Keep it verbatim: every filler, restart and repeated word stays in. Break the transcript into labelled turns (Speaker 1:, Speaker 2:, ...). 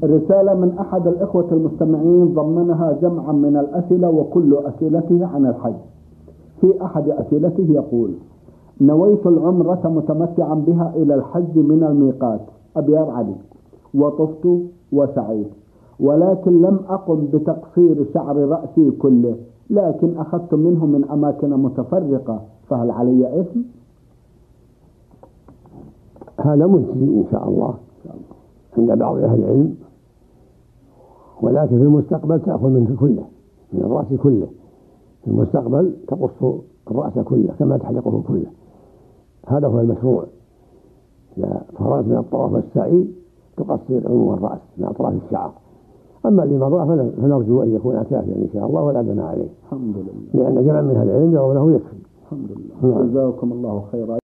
Speaker 1: رسالة من أحد الإخوة المستمعين ضمنها جمعا من الأسئلة وكل أسئلته عن الحج. في أحد أسئلته يقول: نويت العمرة متمتعا بها إلى الحج من الميقات أبيار علي، وطفت وسعيت، ولكن لم أقم بتقصير شعر رأسي كله، لكن أخذت منه من أماكن متفرقة، فهل علي إثم؟
Speaker 2: هذا مجزي إن شاء الله عند بعض أهل العلم، ولكن في المستقبل تأخذ منه كله، من الرأس كله. في المستقبل تقص الرأس كله كما تحلقه كله، هذا هو المشروع. إذا فرغت من الطواف والسعي تقصر عموم الرأس من أطراف الشعر. أما اللي مضى فنرجو أن يكون كافيا إن شاء الله ولا دنا عليه،
Speaker 1: الحمد لله،
Speaker 2: لأن جمع من أهل العلم يرونه يكفي.
Speaker 1: الحمد لله. جزاكم الله خيرا.